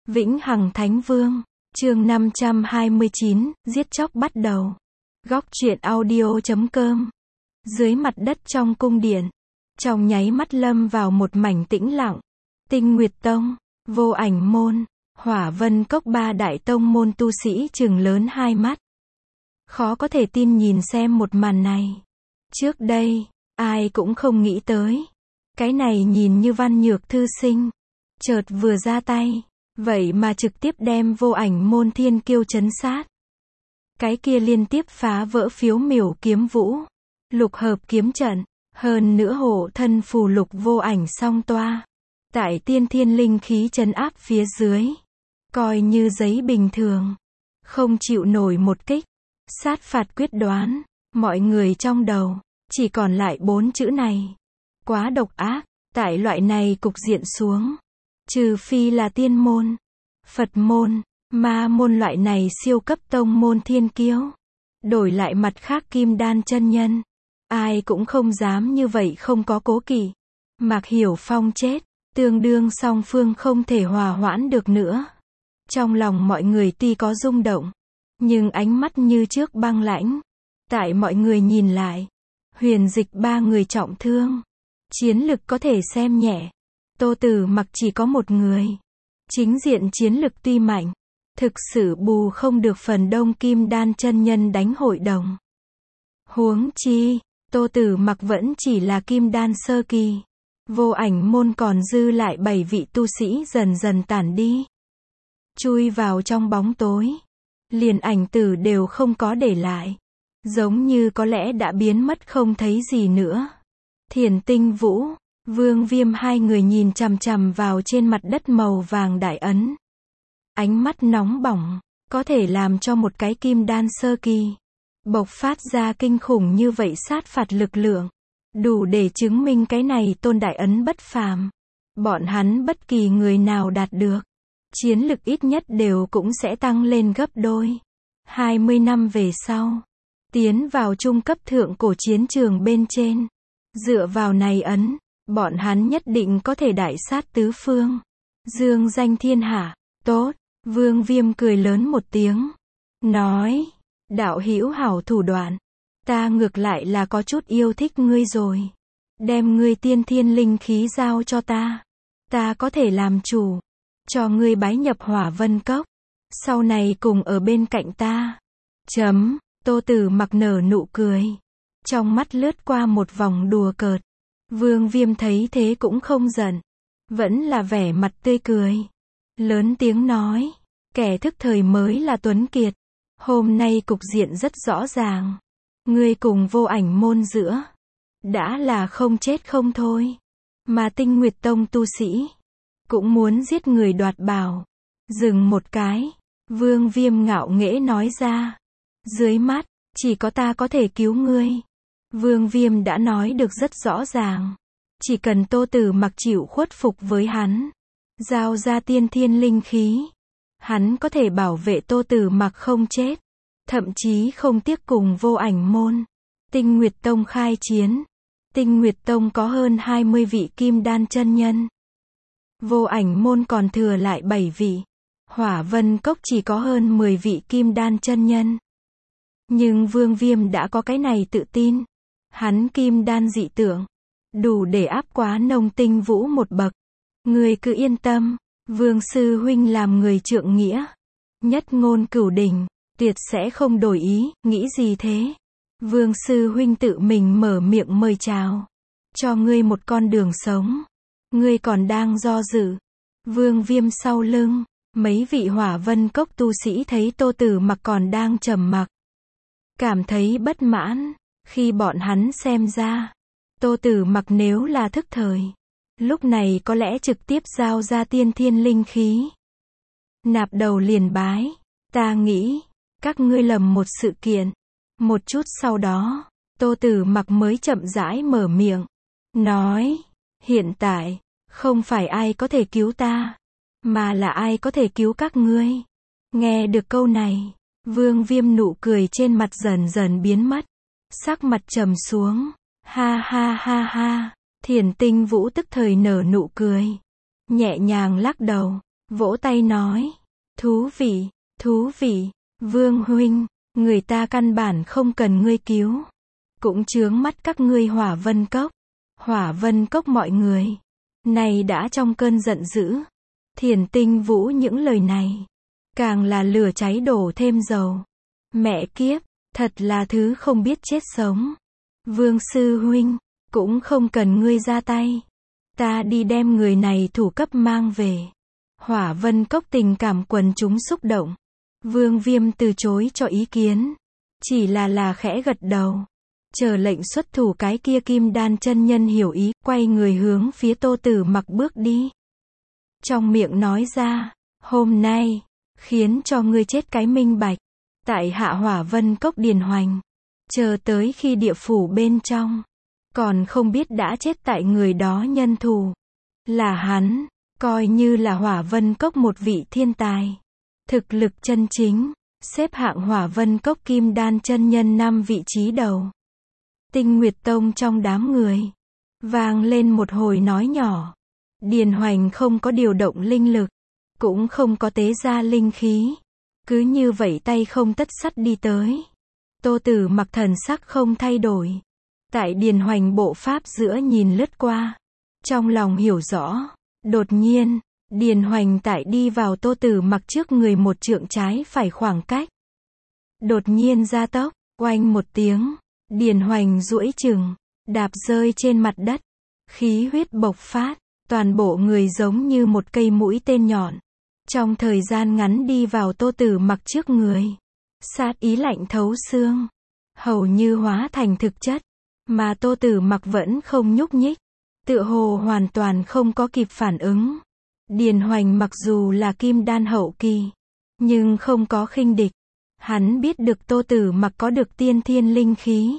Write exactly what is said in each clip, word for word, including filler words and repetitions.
Vĩnh Hằng Thánh Vương, chương năm trăm hai mươi chín, giết chóc bắt đầu. Góc truyện audio chấm com. Dưới mặt đất trong cung điện, trong nháy mắt lâm vào một mảnh tĩnh lặng. Tinh Nguyệt Tông, Vô Ảnh Môn, Hỏa Vân Cốc ba đại tông môn tu sĩ trừng lớn hai mắt. Khó có thể tin nhìn xem một màn này. Trước đây, ai cũng không nghĩ tới. Cái này nhìn như văn nhược thư sinh. Chợt vừa ra tay, vậy mà trực tiếp đem Vô Ảnh Môn thiên kiêu trấn sát. Cái kia liên tiếp phá vỡ phiếu miểu kiếm vũ, lục hợp kiếm trận, hơn nữa hộ thân phù lục vô ảnh song toa. Tại tiên thiên linh khí trấn áp phía dưới, coi như giấy bình thường, không chịu nổi một kích. Sát phạt quyết đoán, mọi người trong đầu, chỉ còn lại bốn chữ này. Quá độc ác, tại loại này cục diện xuống. Trừ phi là tiên môn, Phật môn, ma môn loại này siêu cấp tông môn thiên kiêu. Đổi lại mặt khác kim đan chân nhân. Ai cũng không dám như vậy không có cố kỵ. Mạc Hiểu Phong chết, tương đương song phương không thể hòa hoãn được nữa. Trong lòng mọi người tuy có rung động, nhưng ánh mắt như trước băng lãnh. Tại mọi người nhìn lại, Huyền Dịch ba người trọng thương. Chiến lực có thể xem nhẹ. Tô Tử Mặc chỉ có một người. Chính diện chiến lực tuy mạnh, thực sự bù không được phần đông kim đan chân nhân đánh hội đồng. Huống chi, Tô Tử Mặc vẫn chỉ là kim đan sơ kỳ. Vô Ảnh Môn còn dư lại bảy vị tu sĩ dần dần tản đi. Chui vào trong bóng tối. Liền ảnh tử đều không có để lại. Giống như có lẽ đã biến mất không thấy gì nữa. Thiền Tinh Vũ, Vương Viêm hai người nhìn chằm chằm vào trên mặt đất màu vàng đại ấn. Ánh mắt nóng bỏng, có thể làm cho một cái kim đan sơ kỳ bộc phát ra kinh khủng như vậy sát phạt lực lượng. Đủ để chứng minh cái này tôn đại ấn bất phàm. Bọn hắn bất kỳ người nào đạt được, chiến lực ít nhất đều cũng sẽ tăng lên gấp đôi. hai mươi năm về sau, tiến vào trung cấp thượng cổ chiến trường bên trên. Dựa vào này ấn, bọn hắn nhất định có thể đại sát tứ phương, dương danh thiên hạ. Tốt, Vương Viêm cười lớn một tiếng, nói, đạo hữu hảo thủ đoạn, ta ngược lại là có chút yêu thích ngươi rồi. Đem ngươi tiên thiên linh khí giao cho ta, ta có thể làm chủ, cho ngươi bái nhập Hỏa Vân Cốc, sau này cùng ở bên cạnh ta. Chấm, Tô Tử Mặc nở nụ cười, trong mắt lướt qua một vòng đùa cợt. Vương Viêm thấy thế cũng không giận, vẫn là vẻ mặt tươi cười. Lớn tiếng nói, kẻ thức thời mới là tuấn kiệt. Hôm nay cục diện rất rõ ràng. Ngươi cùng Vô Ảnh Môn giữa, đã là không chết không thôi. Mà Tinh Nguyệt Tông tu sĩ, cũng muốn giết người đoạt bảo. Dừng một cái, Vương Viêm ngạo nghễ nói ra. Dưới mắt, chỉ có ta có thể cứu ngươi. Vương Viêm đã nói được rất rõ ràng. Chỉ cần Tô Tử Mặc chịu khuất phục với hắn, giao ra tiên thiên linh khí, hắn có thể bảo vệ Tô Tử Mặc không chết. Thậm chí không tiếc cùng Vô Ảnh Môn, Tinh Nguyệt Tông khai chiến. Tinh Nguyệt Tông có hơn hai mươi vị kim đan chân nhân. Vô Ảnh Môn còn thừa lại bảy vị. Hỏa Vân Cốc chỉ có hơn mười vị kim đan chân nhân. Nhưng Vương Viêm đã có cái này tự tin. Hắn kim đan dị tượng, đủ để áp quá Nông Tinh Vũ một bậc. Người cứ yên tâm, Vương Sư Huynh làm người trượng nghĩa, nhất ngôn cửu đỉnh, tuyệt sẽ không đổi ý. Nghĩ gì thế? Vương Sư Huynh tự mình mở miệng mời chào, cho ngươi một con đường sống. Ngươi còn đang do dự. Vương Viêm sau lưng, mấy vị Hỏa Vân Cốc tu sĩ thấy Tô Tử Mặc còn đang trầm mặc, cảm thấy bất mãn. Khi bọn hắn xem ra, Tô Tử Mặc nếu là thức thời, lúc này có lẽ trực tiếp giao ra tiên thiên linh khí, nạp đầu liền bái. Ta nghĩ, các ngươi lầm một sự kiện. Một chút sau đó, Tô Tử Mặc mới chậm rãi mở miệng, nói, hiện tại, không phải ai có thể cứu ta, mà là ai có thể cứu các ngươi. Nghe được câu này, Vương Viêm nụ cười trên mặt dần dần biến mất, sắc mặt trầm xuống. Ha ha ha ha. Thiền Tinh Vũ tức thời nở nụ cười, nhẹ nhàng lắc đầu. vỗ tay nói. Thú vị, thú vị, Vương huynh, người ta căn bản không cần ngươi cứu. Cũng chướng mắt các ngươi Hỏa Vân Cốc. Hỏa Vân Cốc mọi người. Này đã trong cơn giận dữ. Thiền Tinh Vũ những lời này. Càng là lửa cháy đổ thêm dầu. Mẹ kiếp, thật là thứ không biết chết sống. Vương sư huynh, cũng không cần ngươi ra tay. Ta đi đem người này thủ cấp mang về. Hỏa Vân Cốc tình cảm quần chúng xúc động. Vương Viêm từ chối cho ý kiến. Chỉ là là khẽ gật đầu. Chờ lệnh xuất thủ cái kia Kim Đan chân nhân hiểu ý, quay người hướng phía Tô Tử Mặc bước đi. Trong miệng nói ra, hôm nay, khiến cho ngươi chết cái minh bạch. Tại hạ Hỏa Vân Cốc Điền Hoành. Chờ tới khi địa phủ bên trong. Còn không biết đã chết tại người đó nhân thù. Là hắn, coi như là Hỏa Vân Cốc một vị thiên tài. Thực lực chân chính, xếp hạng Hỏa Vân Cốc Kim Đan chân nhân năm vị trí đầu. Tinh Nguyệt Tông trong đám người. Vang lên một hồi nói nhỏ. Điền Hoành không có điều động linh lực. Cũng không có tế ra linh khí. Cứ như vậy tay không tất sắt đi tới. Tô Tử Mặc thần sắc không thay đổi. Tại Điền Hoành bộ pháp giữa nhìn lướt qua. Trong lòng hiểu rõ. Đột nhiên, Điền Hoành tại đi vào Tô Tử Mặc trước người một trượng trái phải khoảng cách. Đột nhiên gia tốc, oanh một tiếng. Điền Hoành duỗi chừng, đạp rơi trên mặt đất. Khí huyết bộc phát, toàn bộ người giống như một cây mũi tên nhọn. Trong thời gian ngắn đi vào Tô Tử Mặc trước người. Sát ý lạnh thấu xương. Hầu như hóa thành thực chất. Mà Tô Tử Mặc vẫn không nhúc nhích. Tựa hồ hoàn toàn không có kịp phản ứng. Điền Hoành mặc dù là Kim Đan hậu kỳ. Nhưng không có khinh địch. Hắn biết được Tô Tử Mặc có được tiên thiên linh khí.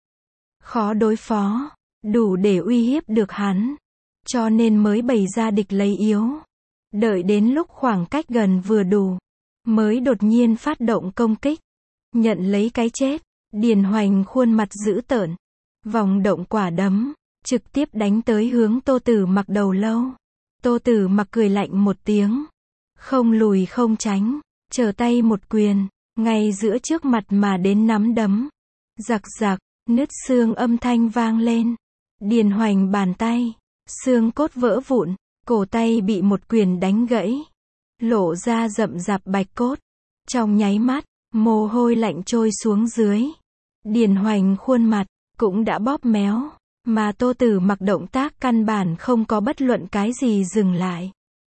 Khó đối phó. Đủ để uy hiếp được hắn. Cho nên mới bày ra địch lấy yếu. Đợi đến lúc khoảng cách gần vừa đủ. Mới đột nhiên phát động công kích. Nhận lấy cái chết. Điền Hoành khuôn mặt dữ tợn. Vòng động quả đấm. Trực tiếp đánh tới hướng Tô Tử Mặc đầu lâu. Tô Tử Mặc cười lạnh một tiếng. Không lùi không tránh. Trở tay một quyền. Ngay giữa trước mặt mà đến nắm đấm. Giặc giặc. Nứt xương âm thanh vang lên. Điền Hoành bàn tay. Xương cốt vỡ vụn. Cổ tay bị một quyền đánh gãy. Lộ ra rậm rạp bạch cốt. Trong nháy mắt. Mồ hôi lạnh trôi xuống dưới. Điền Hoành khuôn mặt. Cũng đã bóp méo. Mà Tô Tử Mặc động tác căn bản không có bất luận cái gì dừng lại.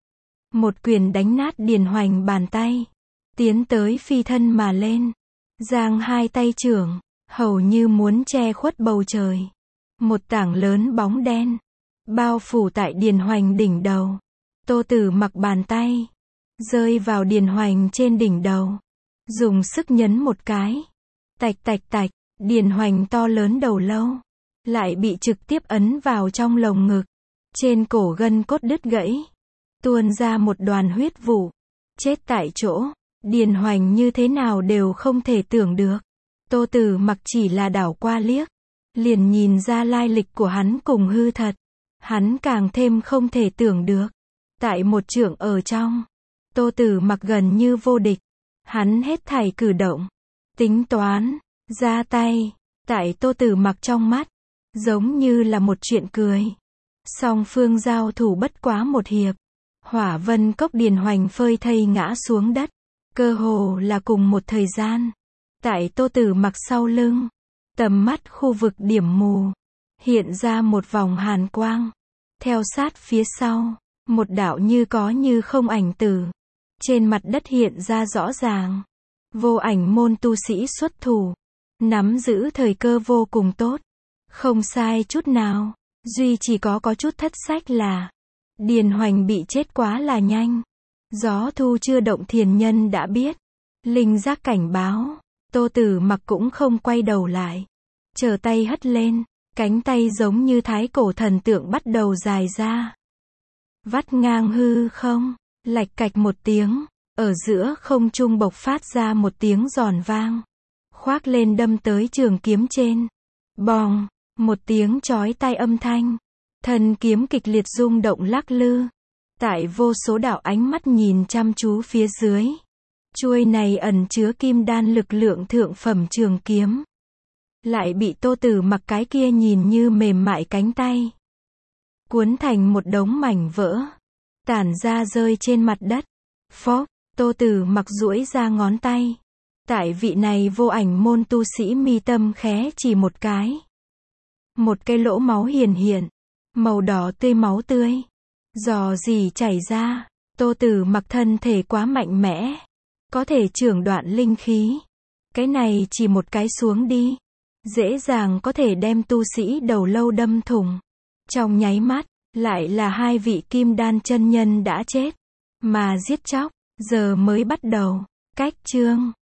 Một quyền đánh nát Điền Hoành bàn tay. Tiến tới phi thân mà lên. Giang hai tay trưởng. Hầu như muốn che khuất bầu trời. Một tảng lớn bóng đen. Bao phủ tại Điền Hoành đỉnh đầu. Tô Tử Mặc bàn tay. Rơi vào Điền Hoành trên đỉnh đầu. Dùng sức nhấn một cái. Tạch tạch tạch. Điền Hoành to lớn đầu lâu. Lại bị trực tiếp ấn vào trong lồng ngực. Trên cổ gân cốt đứt gãy. Tuôn ra một đoàn huyết vụ. Chết tại chỗ. Điền Hoành như thế nào đều không thể tưởng được. Tô Tử Mặc chỉ là đảo qua liếc. Liền nhìn ra lai lịch của hắn cùng hư thật. Hắn càng thêm không thể tưởng được. Tại một trượng ở trong. Tô Tử Mặc gần như vô địch. Hắn hết thảy cử động. Tính toán. Ra tay. Tại Tô Tử Mặc trong mắt. Giống như là một chuyện cười. Song phương giao thủ bất quá một hiệp. Hỏa Vân Cốc Điền Hoành phơi thây ngã xuống đất. Cơ hồ là cùng một thời gian. Tại Tô Tử Mặc sau lưng. Tầm mắt khu vực điểm mù. Hiện ra một vòng hàn quang. Theo sát phía sau. Một đạo như có như không ảnh tử. Trên mặt đất hiện ra rõ ràng. Vô ảnh môn tu sĩ xuất thủ. Nắm giữ thời cơ vô cùng tốt. Không sai chút nào. Duy chỉ có có chút thất sách là. Điền Hoành bị chết quá là nhanh. Gió thu chưa động thiền nhân đã biết. Linh giác cảnh báo. Tô Tử Mặc cũng không quay đầu lại. Chờ tay hất lên. Cánh tay giống như thái cổ thần tượng bắt đầu dài ra. Vắt ngang hư không. Lạch cạch một tiếng. Ở giữa không trung bộc phát ra một tiếng giòn vang. Khoác lên đâm tới trường kiếm trên. Bòng. Một tiếng chói tai âm thanh. Thân kiếm kịch liệt rung động lắc lư. Tại vô số đạo ánh mắt nhìn chăm chú phía dưới. Chuôi này ẩn chứa kim đan lực lượng thượng phẩm trường kiếm. Lại bị Tô Tử Mặc cái kia nhìn như mềm mại cánh tay cuốn thành một đống mảnh vỡ, tản ra rơi trên mặt đất. Phốc, Tô Tử Mặc duỗi ra ngón tay. Tại vị này vô ảnh môn tu sĩ mi tâm khé chỉ một cái. Một cái lỗ máu hiển hiện, màu đỏ tươi máu tươi, rò rỉ chảy ra. Tô Tử Mặc thân thể quá mạnh mẽ, có thể chưởng đoạn linh khí. Cái này chỉ một cái xuống đi, dễ dàng có thể đem tu sĩ đầu lâu đâm thủng. Trong nháy mắt, lại là hai vị kim đan chân nhân đã chết. Mà giết chóc, giờ mới bắt đầu. Cách chương